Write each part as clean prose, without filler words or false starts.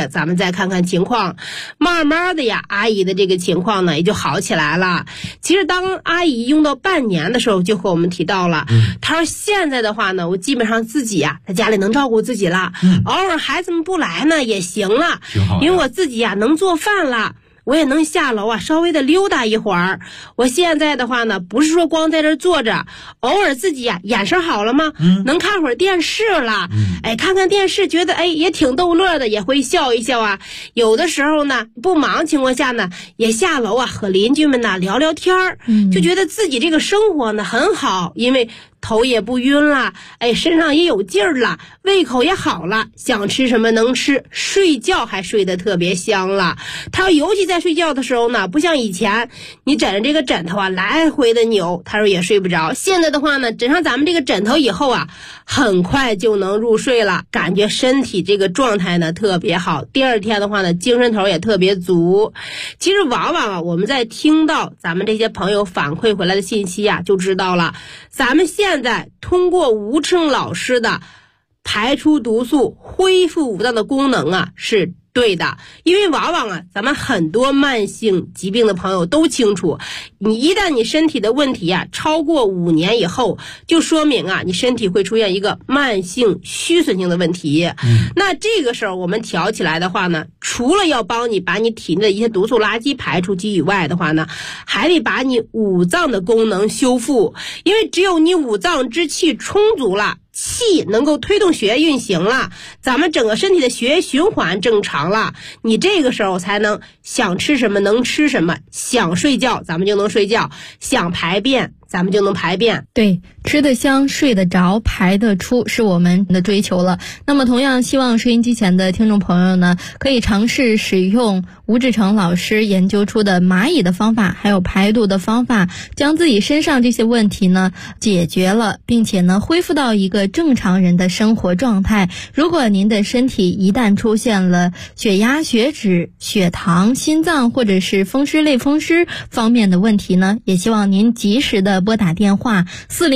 月，咱们再看看情况。慢慢的呀，阿姨的这个情况呢也就好起来了。其实当阿姨用到半年的时候，就和我们提到了，她说现在的话呢，我基本上自己呀在家里能照顾自己了，偶尔孩子们不来呢也行了， 挺好， 因为我自己呀能做饭了。我也能下楼啊，稍微的溜达一会儿。我现在的话呢，不是说光在这坐着，偶尔自己呀眼神好了吗？能看会儿电视了。看看电视，觉得也挺逗乐的，也会笑一笑啊。有的时候呢，不忙情况下呢，也下楼啊和邻居们呢聊聊天儿，就觉得自己这个生活呢很好，因为头也不晕了，身上也有劲儿了，胃口也好了，想吃什么能吃，睡觉还睡得特别香了。他说尤其在睡觉的时候呢，不像以前你枕着这个枕头啊来回的扭，他说也睡不着。现在的话呢，枕上咱们这个枕头以后啊，很快就能入睡了，感觉身体这个状态呢特别好，第二天的话呢精神头也特别足。其实往往啊我们在听到咱们这些朋友反馈回来的信息啊，就知道了咱们现在通过吴称老师的排出毒素恢复五脏的功能啊是对的。因为往往啊咱们很多慢性疾病的朋友都清楚，你一旦你身体的问题啊超过5年以后，就说明啊你身体会出现一个慢性虚损性的问题。那这个时候我们调起来的话呢，除了要帮你把你体内的一些毒素垃圾排出去以外的话呢，还得把你五脏的功能修复。因为只有你五脏之气充足了，气能够推动血液运行了，咱们整个身体的血液循环正常了，你这个时候才能想吃什么能吃什么，想睡觉咱们就能睡觉，想排便咱们就能排便。 对，吃得香，睡得着，排得出是我们的追求了。那么同样希望收音机前的听众朋友呢，可以尝试使用吴志成老师研究出的蚂蚁的方法，还有排毒的方法，将自己身上这些问题呢解决了，并且呢恢复到一个正常人的生活状态。如果您的身体一旦出现了血压、血脂、血糖、心脏或者是风湿类风湿方面的问题呢，也希望您及时的拨打电话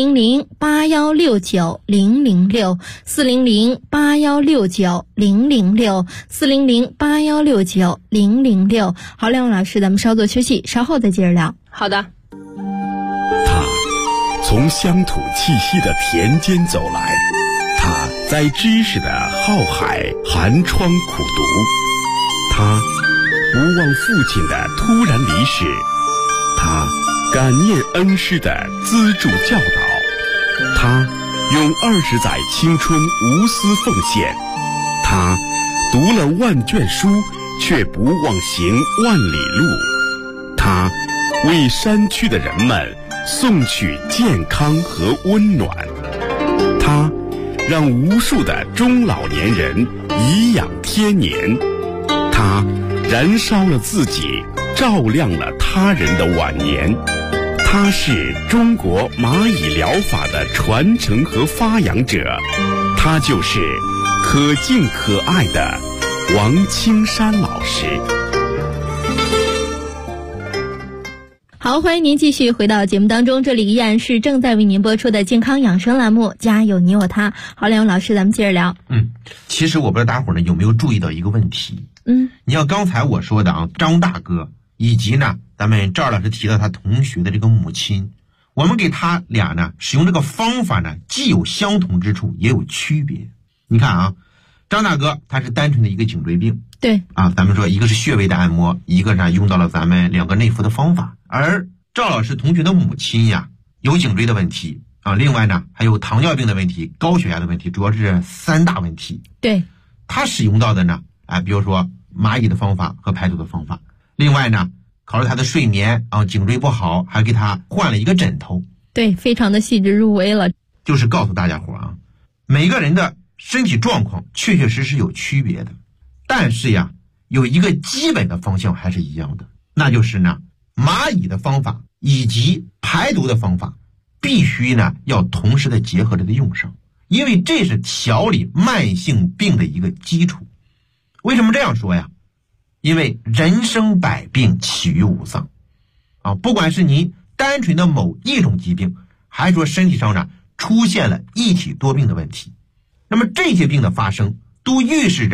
400-8169-006 400-8169-006 400-8169-006。好，两位老师，咱们稍作休息，稍后再接着聊。 好的。 他从乡土气息的田间走来，他在知识的浩海寒窗苦读，他不忘父亲的突然离世，他感念恩师的资助教导，他用20载青春无私奉献，他读了万卷书却不忘行万里路，他为山区的人们送去健康和温暖，他让无数的中老年人颐养天年，他燃烧了自己，照亮了他人的晚年。他是中国蚂蚁疗法的传承和发扬者，他就是可敬可爱的王青山老师。 好，欢迎您继续回到节目当中，这里依然是正在为您播出的健康养生栏目，家有你我他。好，两位老师，咱们接着聊。 其实我不知道大伙儿呢有没有注意到一个问题。你要刚才我说的啊，张大哥以及呢咱们赵老师提到他同学的这个母亲，我们给他俩呢使用这个方法呢，既有相同之处也有区别。你看啊，张大哥他是单纯的一个颈椎病， 对啊，咱们说一个是穴位的按摩，一个呢用到了咱们2个内服的方法。而赵老师同学的母亲呀有颈椎的问题啊，另外呢还有糖尿病的问题、高血压的问题，主要是3大问题。 对， 他使用到的呢比如说蚂蚁的方法和排毒的方法，另外呢考虑他的睡眠啊，颈椎不好，还给他换了一个枕头。 对，非常的细致入微了。 就是告诉大家伙啊，每个人的身体状况确确实实有区别的，但是呀有一个基本的方向还是一样的，那就是呢蚂蚁的方法以及排毒的方法必须呢要同时的结合着的用上，因为这是调理慢性病的一个基础。为什么这样说呀？因为人生百病起于五脏啊，不管是你单纯的某一种疾病，还是说身体上呢出现了一体多病的问题，那么这些病的发生都预示着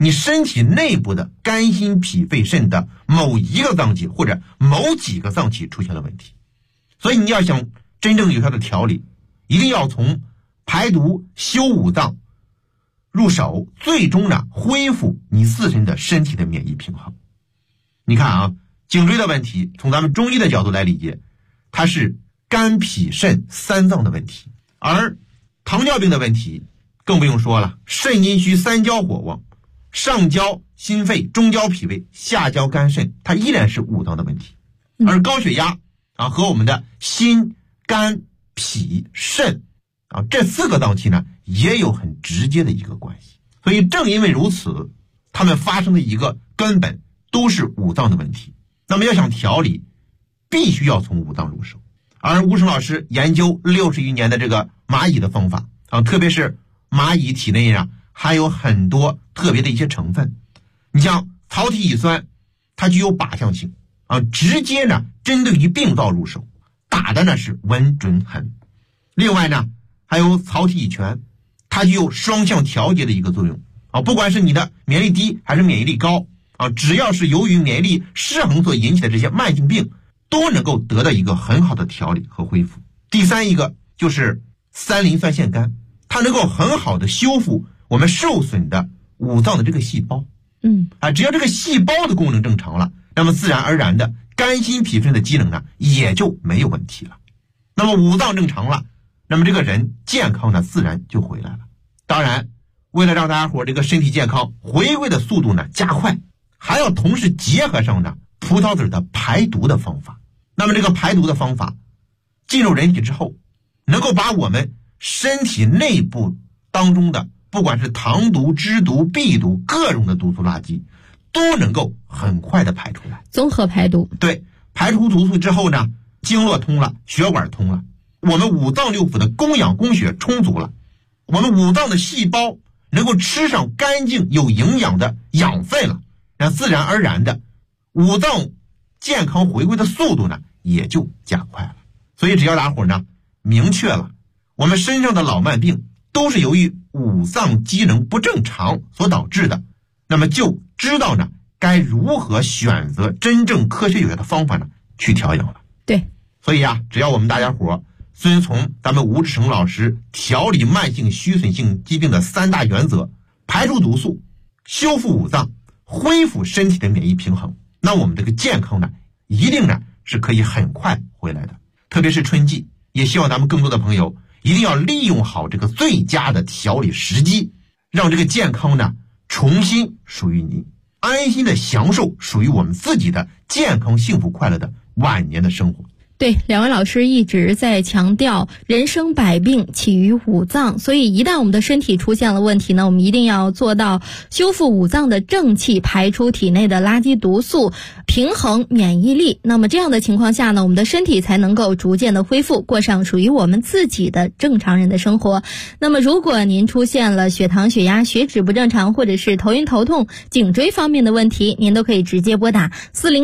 你身体内部的肝心脾肺肾的某一个脏器或者某几个脏器出现了问题。所以你要想真正有效的调理，一定要从排毒修五脏入手，最终呢恢复你自身的身体的免疫平衡。你看啊，颈椎的问题从咱们中医的角度来理解，它是肝脾肾三脏的问题，而糖尿病的问题更不用说了，肾阴虚三焦火旺，上焦心肺，中焦脾胃，下焦肝肾，它依然是五脏的问题。而高血压和我们的心肝脾肾这4个脏器呢也有很直接的一个关系。所以正因为如此，它们发生的一个根本都是五脏的问题。那么要想调理，必须要从五脏入手。而吴成老师研究60余年的这个蚂蚁的方法特别是蚂蚁体内含有很多特别的一些成分。你像草体乙酸，它具有靶向性直接呢针对于病灶入手，打的呢是稳准狠。另外呢还有草体乙醛，它具有双向调节的一个作用不管是你的免疫力低还是免疫力高只要是由于免疫力失衡所引起的这些慢性病，都能够得到一个很好的调理和恢复。第三一个就是三磷酸腺苷，它能够很好的修复我们受损的五脏的这个细胞。只要这个细胞的功能正常了，那么自然而然的肝心脾肾的机能呢也就没有问题了。那么五脏正常了，那么这个人健康呢自然就回来了。当然为了让大家伙这个身体健康回归的速度呢加快，还要同时结合上呢葡萄籽的排毒的方法。那么这个排毒的方法进入人体之后，能够把我们身体内部当中的不管是糖毒、脂毒、壁毒各种的毒素垃圾都能够很快的排出来， 综合排毒。 对，排出毒素之后呢，经络通了，血管通了，我们五脏六腑的供氧供血充足了，我们五脏的细胞能够吃上干净有营养的养分了，那自然而然的五脏健康回归的速度呢也就加快了。所以只要大伙呢明确了我们身上的老慢病都是由于五脏机能不正常所导致的，那么就知道呢该如何选择真正科学有效的方法呢去调养了。 对， 所以只要我们大家伙遵从咱们吴志成老师调理慢性虚损性疾病的3大原则，排除毒素，修复五脏，恢复身体的免疫平衡，那我们这个健康呢一定呢是可以很快回来的。特别是春季，也希望咱们更多的朋友一定要利用好这个最佳的调理时机，让这个健康呢重新属于你，安心的享受属于我们自己的健康幸福快乐的晚年的生活。 对，两位老师一直在强调人生百病起于五脏，所以一旦我们的身体出现了问题呢，我们一定要做到修复五脏的正气，排出体内的垃圾毒素，平衡免疫力。那么这样的情况下呢，我们的身体才能够逐渐的恢复，过上属于我们自己的正常人的生活。那么如果您出现了血糖、血压、血脂不正常，或者是头晕头痛、颈椎方面的问题，您都可以直接拨打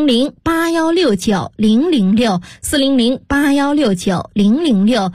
400-8169-006 400-8169-006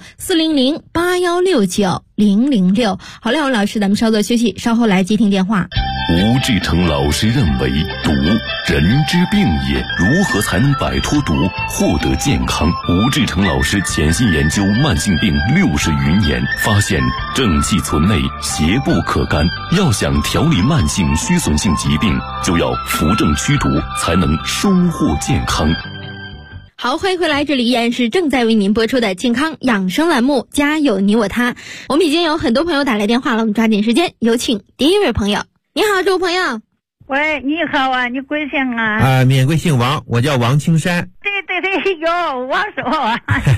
400-8169-006。好，两位老师，咱们稍作休息，稍后来接听电话。 吴志成老师认为，毒人之病也，如何才能摆脱毒，获得健康？吴志成老师潜心研究慢性病60余年，发现正气存内，邪不可干。要想调理慢性虚损性疾病，就要扶正驱毒，才能收获健康。 好，欢迎回来，这里依然是正在为您播出的健康养生栏目，家有你我他。我们已经有很多朋友打来电话了，我们抓紧时间，有请第一位朋友。你好，这位朋友。 喂，你好啊，你贵姓啊？ 免贵姓王，我叫王青山。 对，有王叔啊。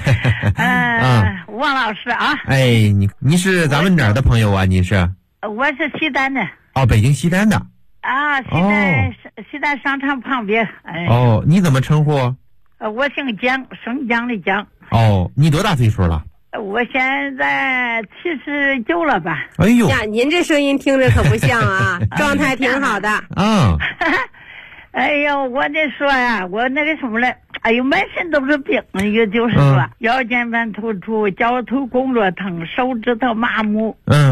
王老师啊。 哎，你是咱们哪儿的朋友啊？你是？ 我是西单的。 哦，北京西单的。 啊，西单商场旁边。 哦，你怎么称呼？ 我姓姜，生姜的姜。 哦，你多大岁数了？ 我现在79了吧？ 哎呦呀，您这声音听着可不像啊，状态挺好的。 哎呦，我这说呀，我那个什么了，哎呦，满身都是病，也就是说，腰间盘突出，脚头工作疼，手指头麻木，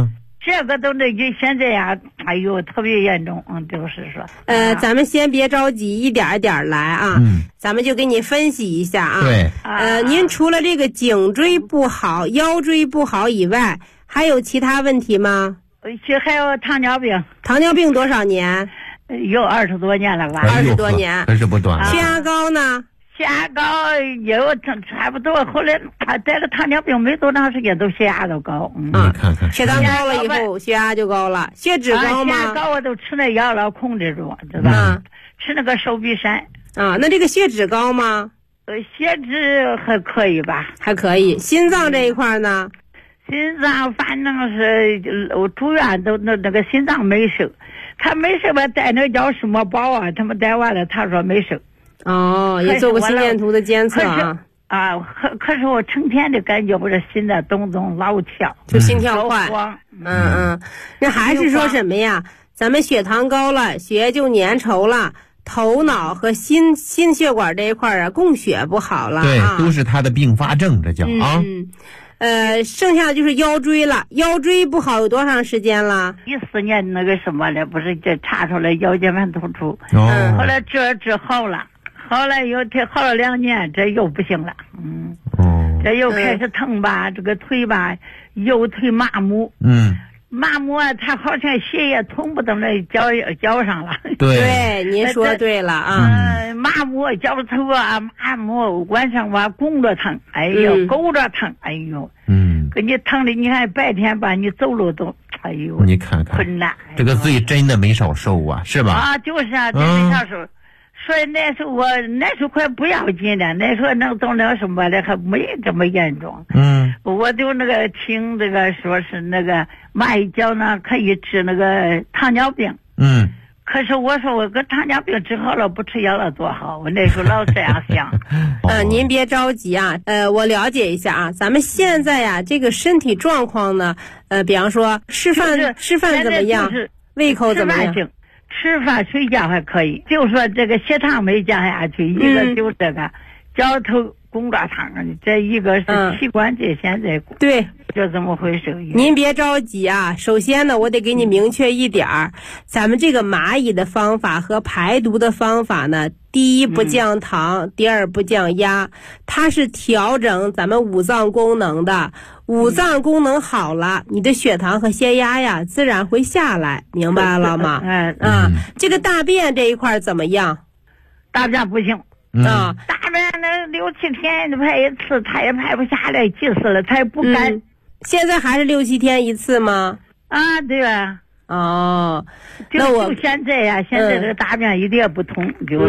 这个都那就现在呀，哎呦，特别严重，就是说。 咱们先别着急，一点一点来啊。咱们就给你分析一下啊。 对。 您除了这个颈椎不好、腰椎不好以外，还有其他问题吗？ 还有糖尿病。 糖尿病多少年？ 有20多年了吧 ？20多年， 可是不短。 血压高呢？ 血压高也有差不多，后来得了糖尿病没多长时间，都血压都高。 你看看， 血糖高了以后，血压就高了。血脂高吗？ 血压高我都吃那药了，控制住，知道吧？吃那个手臂山。 啊，那这个血脂高吗？ 血脂还可以吧？ 还可以。心脏这一块呢？ 心脏反正是我住院都那个心脏没事，他没事吧，带那叫什么宝啊？他们带完了，他说没事。 哦，也做过心电图的监测啊。 可是我成天的感觉我这心在咚咚老跳， 就心跳快。那还是说什么呀？咱们血糖高了，血液就粘稠了，头脑和心血管这一块啊，供血不好了。 对，都是它的并发症，这叫啊。 剩下的就是腰椎了。腰椎不好有多长时间了 ？14年那个什么了，不是这查出来腰间盘突出，后来治好了，后来又好了2年，这又不行了。这又开始疼吧，这个腿吧，右腿麻木。麻木啊，他好像血液通不到那脚上了。 对，您说对了啊。 麻木脚头啊，麻木晚上吧拱着疼，哎呦，勾着疼，哎呦。给你疼的，你看白天吧，你走路都，哎呦， 你看看困难。 这个罪真的没少受啊，是吧？ 就是啊，真没少受。所以那时候那时候快不要紧了，那时候能动了什么的还没这么严重。我就那个听这个说是那个蚂蚁胶囊可以治那个糖尿病。可是我说我跟糖尿病治好了，不吃药了多好，我那时候老这样想。 您别着急啊，我了解一下啊，咱们现在呀这个身体状况呢，比方说吃饭怎么样，胃口怎么样？ 吃饭睡觉还可以，就说这个血糖没降下去，一个就这个脚头拱着疼，这一个是膝关节现在对， 就这么回事。 您别着急啊，首先呢，我得给你明确一点儿，咱们这个蚂蚁的方法和排毒的方法呢，第一不降糖，第二不降压，它是调整咱们五脏功能的。五脏功能好了，你的血糖和血压呀自然会下来，明白了吗？这个大便这一块怎么样？ 大便不行。大便那6、7天排一次，他也排不下来，急死了，他也不敢。 现在还是6、7天一次吗？ 对吧？ 那我就现在呀，现在这个大便一点也不通，就是。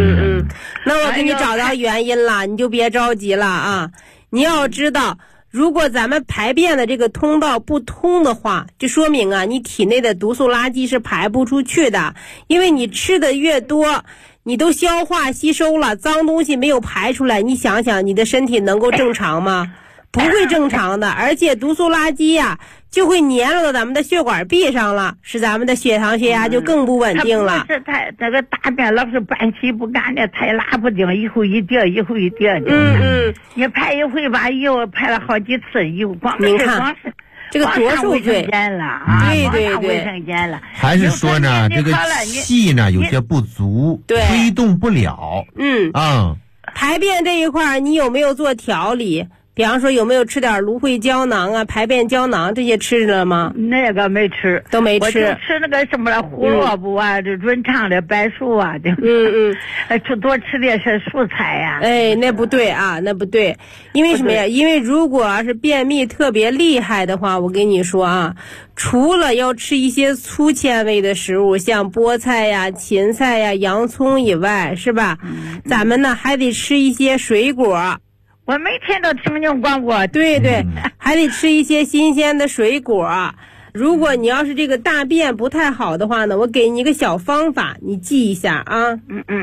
那我给你找到原因了，你就别着急了啊！你要知道，如果咱们排便的这个通道不通的话，就说明啊，你体内的毒素垃圾是排不出去的，因为你吃的越多，你都消化吸收了，脏东西没有排出来，你想想你的身体能够正常吗？不会正常的，而且毒素垃圾呀就会粘到咱们的血管壁上了，使咱们的血糖血压就更不稳定了。 不是他这个大便老是半起不干的，他也拉不定，一会一跌，一会一跌。你排一回吧，又排了好几次，又光是这个多受罪了。 对， 卫生间了。 还是说呢，这个气呢有些不足，推动不了。 排便这一块你有没有做调理？比方说有没有吃点芦荟胶囊啊、排便胶囊这些吃了吗？ 那个没吃， 都没吃。 我就吃那个什么了，胡萝卜啊，这润肠的白术啊，就多吃点是蔬菜呀。 那不对啊，那不对。因为什么呀？因为如果是便秘特别厉害的话，我跟你说啊，除了要吃一些粗纤维的食物，像菠菜呀、芹菜呀、洋葱以外，是吧？咱们呢还得吃一些水果。 我每天都听你广播。 对，还得吃一些新鲜的水果。如果你要是这个大便不太好的话呢，我给你一个小方法，你记一下啊。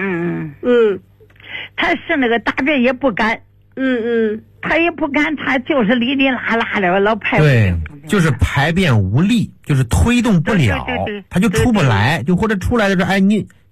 他是那个大便也不干。他也不干，他就是哩哩啦啦的老排。 对，就是排便无力，就是推动不了，他就出不来，就或者出来的时候，你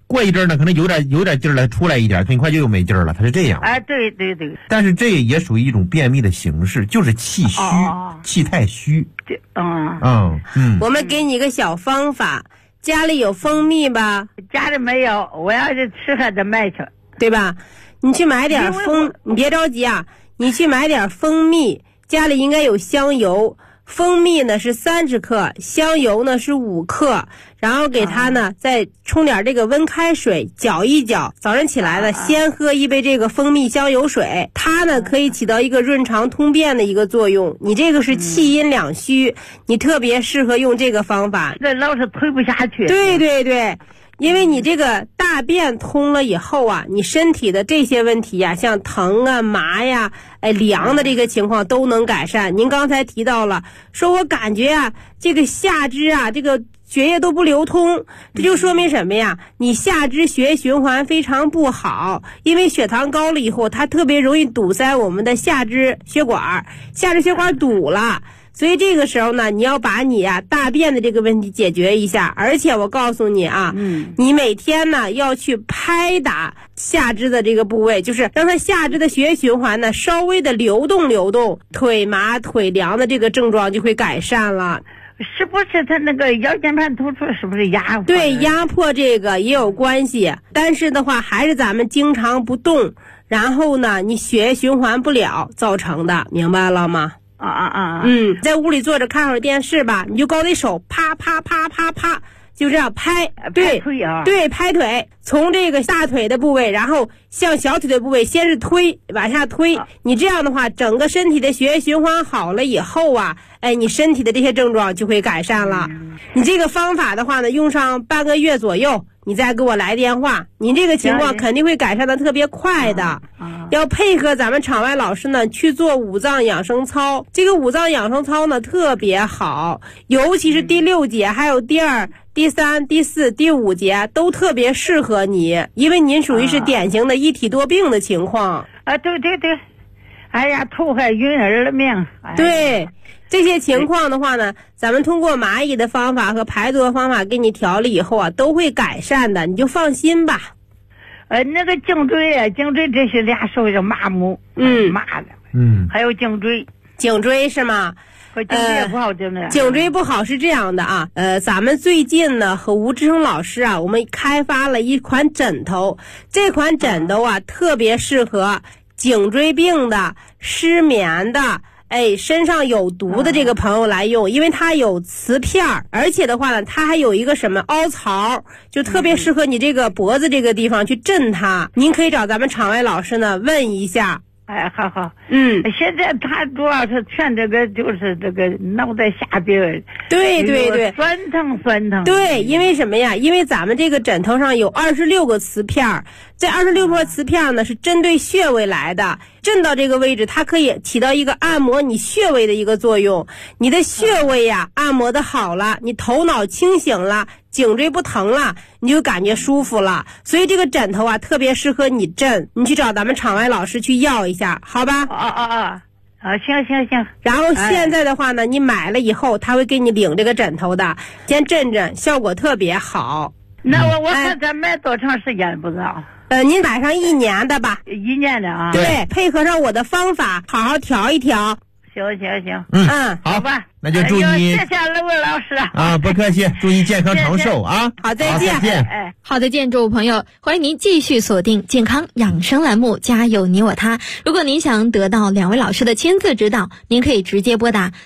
过一阵呢，可能有点劲儿了，出来一点，很快就又没劲儿了，它是这样。 对对对。 但是这也属于一种便秘的形式，就是气虚，气太虚。 我们给你一个小方法，家里有蜂蜜吧？ 家里没有，我要是吃还得买去， 对吧？你去买点你别着急啊，你去买点蜂蜜，家里应该有香油。蜂蜜呢是30克，香油呢是5克，然后给它呢再冲点这个温开水，搅一搅。早上起来呢，先喝一杯这个蜂蜜香油水，它呢可以起到一个润肠通便的一个作用。你这个是气阴两虚，你特别适合用这个方法。 这老是推不下去。 对对对。因为你这个大便通了以后啊，你身体的这些问题呀，像疼啊、麻呀、凉的这个情况都能改善。您刚才提到了，说我感觉啊，这个下肢啊，这个血液都不流通，这就说明什么呀？你下肢血液循环非常不好，因为血糖高了以后，它特别容易堵塞我们的下肢血管，下肢血管堵了。所以这个时候呢，你要把你大便的这个问题解决一下，而且我告诉你啊，你每天呢要去拍打下肢的这个部位，就是让它下肢的血液循环呢稍微的流动，腿麻腿凉的这个症状就会改善了。 是不是他那个腰间盘突出是不是压迫？ 对，压迫这个也有关系，但是的话还是咱们经常不动，然后呢你血液循环不了造成的，明白了吗？在屋里坐着看会儿电视吧，你就高那手啪啪啪啪啪，就这样拍，对，对，拍腿，从这个大腿的部位，然后向小腿的部位，先是推，往下推。你这样的话，整个身体的血液循环好了以后啊，你身体的这些症状就会改善了。你这个方法的话呢，用上半个月左右，你再给我来电话，您这个情况肯定会改善的特别快的。要配合咱们场外老师呢去做五脏养生操，这个五脏养生操呢特别好，尤其是第6节还有第2、第3、第4、第5节都特别适合你，因为您属于是典型的一体多病的情况。 对对对，哎呀，头还晕儿了命。 对。这些情况的话呢，咱们通过蚂蚁的方法和排毒的方法给你调了以后啊，都会改善的，你就放心吧。 那个颈椎这是俩手就麻木，麻的，还有颈椎是吗？颈椎也不好， 颈椎不好是这样的啊，咱们最近呢和吴志成老师啊，我们开发了一款枕头，这款枕头啊特别适合颈椎病的、失眠的。身上有毒的这个朋友来用，因为它有磁片，而且的话呢，它还有一个什么凹槽，就特别适合你这个脖子这个地方去震它。您可以找咱们场外老师呢问一下。 好。现在他主要是全这个就是这个脑袋下边， 对， 酸疼。 对，因为什么呀？因为咱们这个枕头上有26个磁片，这26个磁片呢是针对穴位来的，震到这个位置，它可以起到一个按摩你穴位的一个作用。你的穴位呀，按摩的好了，你头脑清醒了，颈椎不疼了，你就感觉舒服了。所以这个枕头啊特别适合你震，你去找咱们场外老师去要一下，好吧？行。然后现在的话呢，你买了以后他会给你领这个枕头的，先震，效果特别好。 那我看咱买多长时间不知道。 您买上1年的吧。 1年的啊。 对，配合上我的方法，好好调一调。 行。 好吧， 那就祝你。 谢谢2位老师啊，不客气，祝你健康长寿啊。 好，再见。 好，再见，诸位朋友，欢迎您继续锁定健康养生栏目，家有你我他。如果您想得到2位老师的亲自指导，您可以直接拨打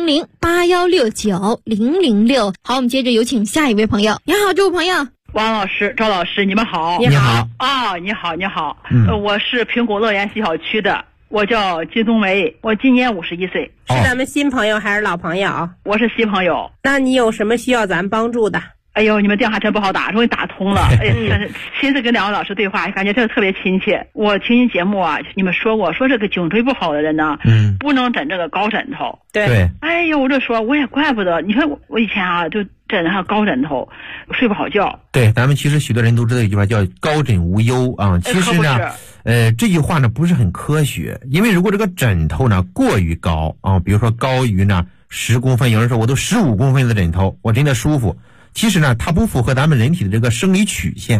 400-8169-006。好，我们接着有请下一位朋友。你好，这位朋友。 王老师、赵老师，你们好。 你好。 你好。我是苹果乐园西小区的。我叫金冬梅，我今年51岁。 是咱们新朋友还是老朋友？ 我是新朋友。 那你有什么需要咱帮助的？ 哎呦，你们电话真不好打，终于打通了。哎呀，亲自跟2位老师对话，感觉真的特别亲切。我听您节目啊，你们说过，说这个颈椎不好的人呢，不能枕这个高枕头。 对。 哎呦，我就说我也怪不得，你看我以前啊就枕上高枕头，睡不好觉。 对，咱们其实许多人都知道一句话叫高枕无忧啊。其实呢，这句话呢不是很科学，因为如果这个枕头呢过于高啊，比如说高于呢10公分，有人说我都15公分的枕头，我真的舒服。其实呢，它不符合咱们人体的这个生理曲线。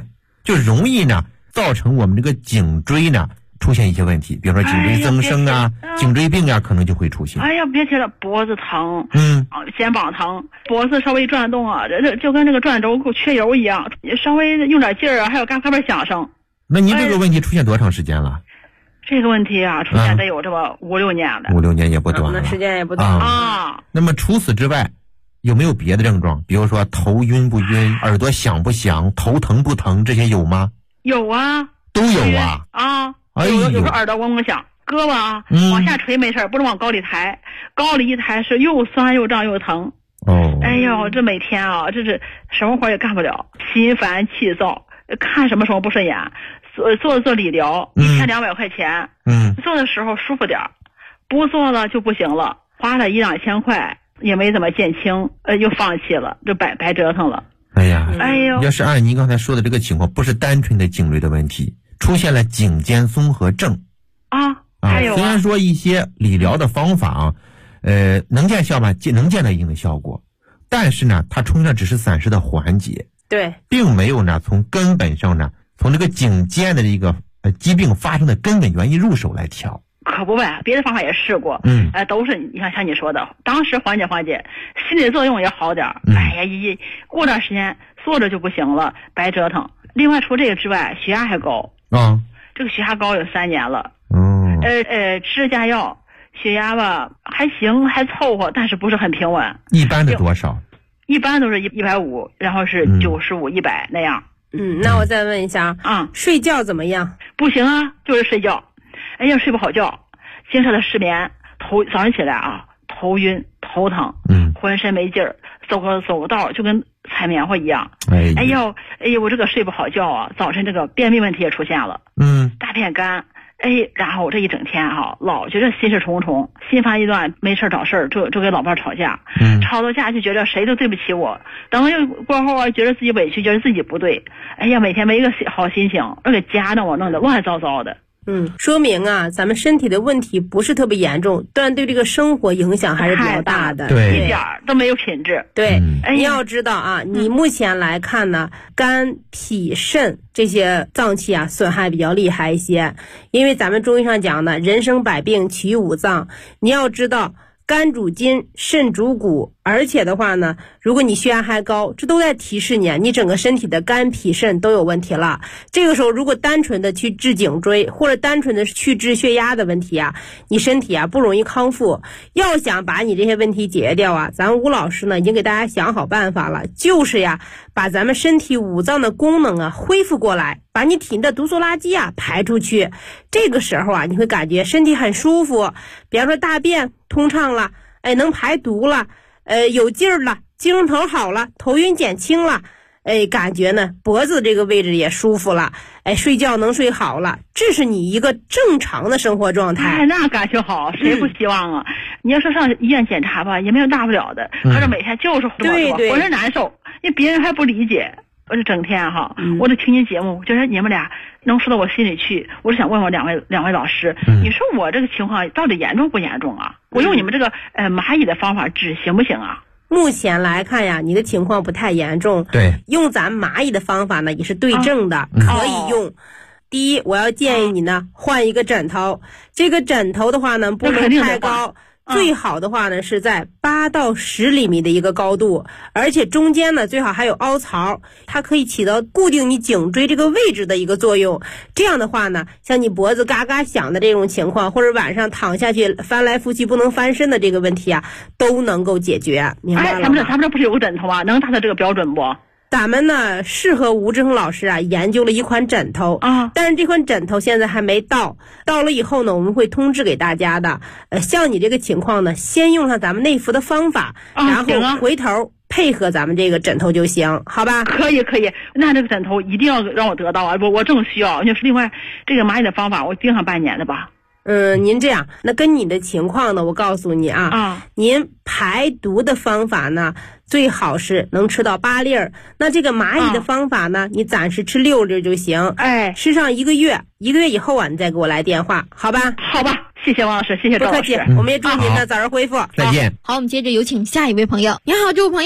就容易呢造成我们这个颈椎呢出现一些问题，比如说颈椎增生啊、颈椎病啊，可能就会出现。 哎呀，别提了，脖子疼，肩膀疼，脖子稍微转动啊，这就跟这个转轴缺油一样，稍微用点劲儿啊，还有嘎边响声。 那您这个问题出现多长时间了？ 这个问题啊，出现得有这么5-6年了。 5-6年也不短了， 那时间也不短啊。 那么除此之外，有没有别的症状？比如说头晕不晕、耳朵响不响、头疼不疼，这些有吗？ 有啊， 都有啊。 啊， 哎呦， 有时候耳朵嗡嗡响，胳膊啊往下垂没事，不能往高里抬，高里一抬是又酸又胀又疼。 哦， 哎呦，这每天啊，这是什么活也干不了，心烦气躁，看什么不顺眼。做理疗，1天200块钱，做的时候舒服点儿，不做了就不行了，花了1-2千块也没怎么见轻，又放弃了，就白折腾了。 哎呀， 哎呦， 要是按您刚才说的这个情况，不是单纯的颈椎的问题，出现了颈肩综合症啊，还有虽然说一些理疗的方法啊，能见效吗？能见到一定的效果，但是呢，它充其量只是暂时的缓解， 对， 并没有呢从根本上呢，从这个颈肩的这个疾病发生的根本原因入手来调。 可不呗，别的方法也试过，都是你像你说的，当时缓解，心理作用也好点，哎呀，过段时间坐着就不行了，白折腾。另外除这个之外，血压还高啊， 这个血压高有3年了，吃下药，血压吧还行，还凑合，但是不是很平稳。 一般的多少？ 一般都是150，然后是95、100那样。 那我再问一下睡觉怎么样？ 不行啊，就是睡觉，哎呀，睡不好觉，经常的失眠，早上起来啊，头晕头疼，浑身没劲儿，走个道就跟踩棉花一样。哎呦，我这个睡不好觉啊，早晨这个便秘问题也出现了，大便干。然后我这一整天老觉得心事重重，心烦意乱，没事找事儿，就跟老伴吵架，吵到架就觉得谁都对不起我，等又过后啊，觉得自己委屈，觉得自己不对，哎呀，每天没一个好心情，而且家呢我弄得乱糟糟的。 说明啊，咱们身体的问题不是特别严重，但对这个生活影响还是比较大的， 对， 一点都没有品质。 对，你要知道啊，你目前来看呢，肝、脾、肾这些脏器啊损害比较厉害一些，因为咱们中医上讲呢，人生百病起于五脏，你要知道。肝主筋，肾主骨，而且的话呢，如果你血压还高，这都在提示你整个身体的肝脾肾都有问题了。这个时候如果单纯的去治颈椎，或者单纯的去治血压的问题啊，你身体啊不容易康复。要想把你这些问题解决掉啊，咱们吴老师呢已经给大家想好办法了，就是呀把咱们身体五脏的功能啊恢复过来，把你体内的毒素垃圾啊排出去。这个时候啊，你会感觉身体很舒服，比方说大便通畅了，能排毒了，有劲儿了，精神头好了，头晕减轻了，感觉呢脖子这个位置也舒服了，睡觉能睡好了，这是你一个正常的生活状态。 那感觉好，谁不希望啊？你要说上医院检查吧，也没有大不了的，可是每天就是浑身难受，因为别人还不理解。我这整天我就听你节目，觉得你们俩能说到我心里去。我就想问问两位老师，你说我这个情况到底严重不严重啊？我用你们这个蚂蚁的方法治行不行啊？ 目前来看呀，你的情况不太严重。 对， 用咱蚂蚁的方法呢也是对症的，可以用。第一，我要建议你呢换一个枕头，这个枕头的话呢不能太高。最好的话呢是在8到10厘米的一个高度，而且中间呢最好还有凹槽，它可以起到固定你颈椎这个位置的一个作用。这样的话呢，像你脖子嘎嘎响的这种情况，或者晚上躺下去翻来覆去不能翻身的这个问题啊，都能够解决。明白了吗？ 他们这不是有个枕头吗？能达到这个标准不？ 咱们呢适合吴志恒老师啊研究了一款枕头但是这款枕头现在还没到了以后呢，我们会通知给大家的。像你这个情况呢，先用上咱们内服的方法，然后回头配合咱们这个枕头就行，好吧？ 可以，那这个枕头一定要让我得到啊！我正需要。就是另外这个蚂蚁的方法，我盯上半年的吧。 您这样，那跟你的情况呢，我告诉你您排毒的方法呢，最好是能吃到8粒儿。那这个蚂蚁的方法呢，你暂时吃6粒就行。吃上1个月，1个月以后啊，你再给我来电话，好吧？ 好吧，谢谢王老师，谢谢赵老师。 不客气，我们也祝您呢早日恢复。 再见。 好，我们接着有请下一位朋友。你好，这位朋友。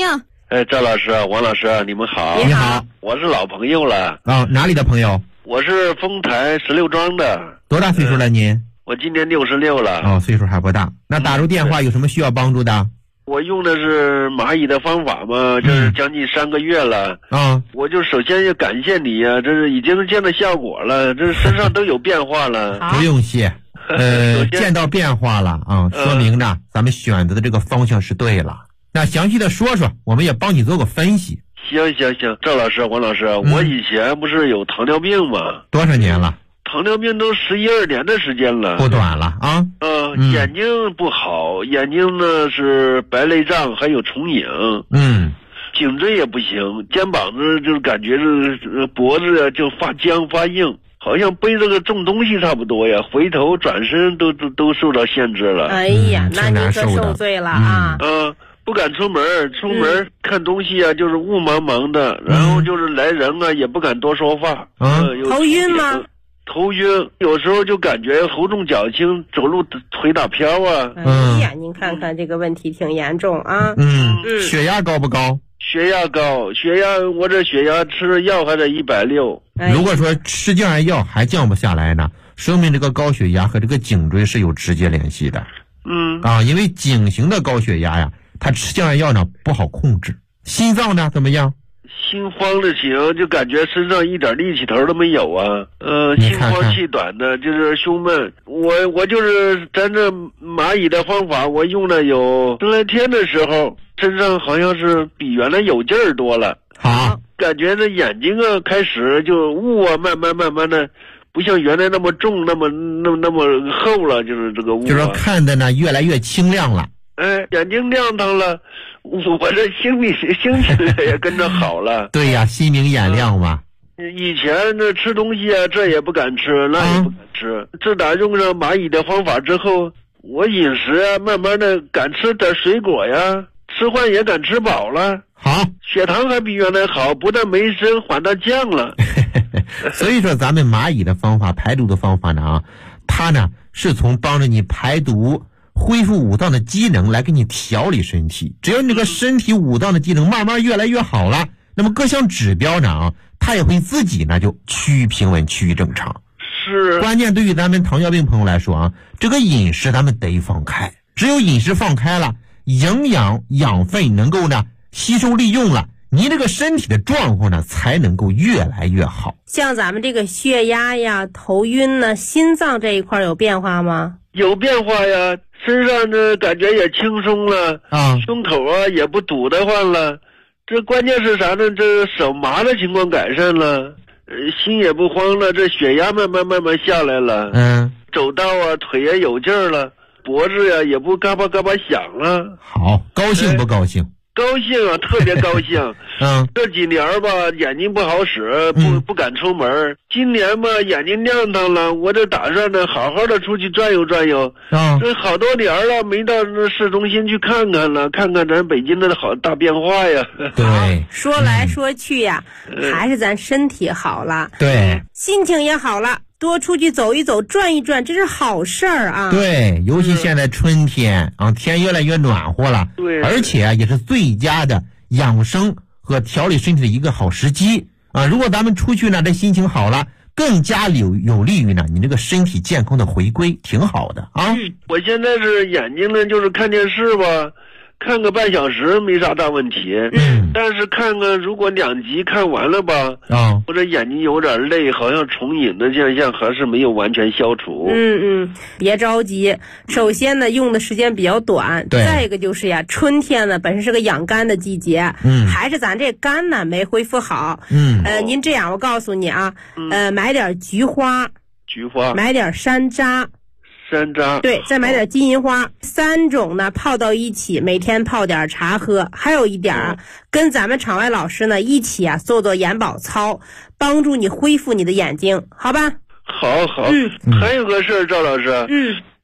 赵老师、王老师，你们好。 你好， 我是老朋友了。 哪里的朋友？ 我是丰台16庄的。 多大岁数了您？ 我今年66了。 岁数还不大。那打入电话有什么需要帮助的？ 我用的是蚂蚁的方法嘛，这是将近3个月了。我就首先要感谢你呀，这是已经见到效果了，这身上都有变化了。 不用谢。见到变化了说明呢咱们选择的这个方向是对了。那详细的说说，我们也帮你做个分析。 行，赵老师、王老师，我以前不是有糖尿病吗？ 多少年了？ 糖尿病都11、12年的时间了， 不短了啊。 眼睛不好，眼睛呢是白内障，还有重影。颈椎也不行，肩膀子就是感觉是脖子啊就发僵发硬，好像背这个重东西差不多呀，回头转身都受到限制了。 哎呀，那你可受罪了啊！ 不敢出门看东西啊，就是雾茫茫的，然后就是来人啊也不敢多说话。 头晕吗？ 头晕，有时候就感觉头重脚轻，走路腿打飘啊。 哎呀，您看看这个问题挺严重啊。 血压高不高？ 血压高，我这血压吃药还得160。 如果说吃降压药还降不下来呢，说明这个高血压和这个颈椎是有直接联系的。因为颈型的高血压呀，它吃降压药呢不好控制。心脏呢怎么样？ 心慌的行，就感觉身上一点力气头都没有啊。心慌气短的，就是胸闷。我就是咱这蚂蚁的方法，我用了有10来天的时候，身上好像是比原来有劲儿多了。 好， 感觉这眼睛啊开始就雾啊，慢慢的，不像原来那么重，那么厚了，就是这个雾。 就是说看的呢越来越清亮了。 眼睛亮堂了，我这心情也跟着好了。 对呀，心明眼亮嘛。 以前这吃东西啊，这也不敢吃，那也不敢吃。自打用上蚂蚁的方法之后，我饮食啊，慢慢的敢吃点水果呀，吃饭也敢吃饱了。 好， 血糖还比原来好，不但没升，反倒降了。 所以说咱们蚂蚁的方法，排毒的方法呢它呢是从帮着你排毒恢复五脏的机能来给你调理身体。只要你这个身体五脏的机能慢慢越来越好了，那么各项指标呢它也会自己呢就趋于平稳，趋于正常。 是， 关键对于咱们糖尿病朋友来说这个饮食咱们得放开，只有饮食放开了，营养养分能够呢吸收利用了，你这个身体的状况呢才能够越来越好。 像咱们这个血压呀、头晕呢、心脏这一块有变化吗？ 有变化呀，身上呢感觉也轻松了胸口啊也不堵得慌了。这关键是啥呢？这手麻的情况改善了，心也不慌了，这血压慢慢下来了。走道啊腿也有劲儿了，脖子呀也不嘎巴嘎巴响了。 好，高兴不高兴？ 高兴啊，特别高兴。这几年吧，眼睛不好使，不敢出门。今年吧，眼睛亮堂了，我这打算呢，好好的出去转悠转悠。这好多年了，没到那市中心去看看了，看看咱北京的好大变化呀。 对， 说来说去呀，还是咱身体好了， 对， 心情也好了。多出去走一走，转一转，这是好事儿啊！ 对，尤其现在春天天越来越暖和了， 对， 而且也是最佳的养生和调理身体的一个好时机如果咱们出去呢，这心情好了，更加有利于呢你这个身体健康的回归，挺好的我现在是眼睛呢，就是看电视吧，看个半小时没啥大问题。但是看如果2集看完了吧我这眼睛有点累，好像重影的现象还是没有完全消除。 别着急，首先呢用的时间比较短，再一个就是呀，春天呢本身是个养肝的季节，还是咱这肝呢没恢复好。您这样，我告诉你买点菊花，买点山楂，对，再买点金银花，3种呢泡到一起，每天泡点茶喝。还有一点跟咱们场外老师呢一起做眼保操，帮助你恢复你的眼睛，好吧？ 好。还有个事儿，赵老师。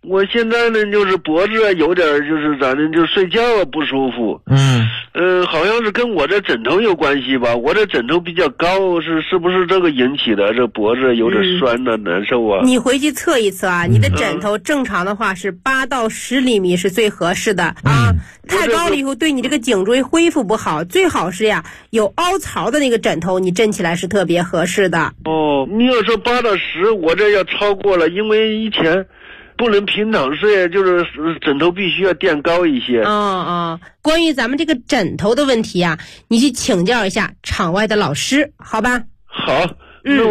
我现在呢，就是脖子有点就是咋的，就睡觉不舒服。好像是跟我这枕头有关系吧？我这枕头比较高，是不是这个引起的？这脖子有点酸的，难受啊。 你回去测一测啊，你的枕头正常的话是8到10厘米是最合适的啊。太高了以后对你这个颈椎恢复不好，最好是呀有凹槽的那个枕头，你枕起来是特别合适的。 哦，你要说8到10，我这要超过了，因为以前不能平躺睡，就是枕头必须要垫高一些。 关于咱们这个枕头的问题啊，你去请教一下场外的老师，好吧？ 好，那我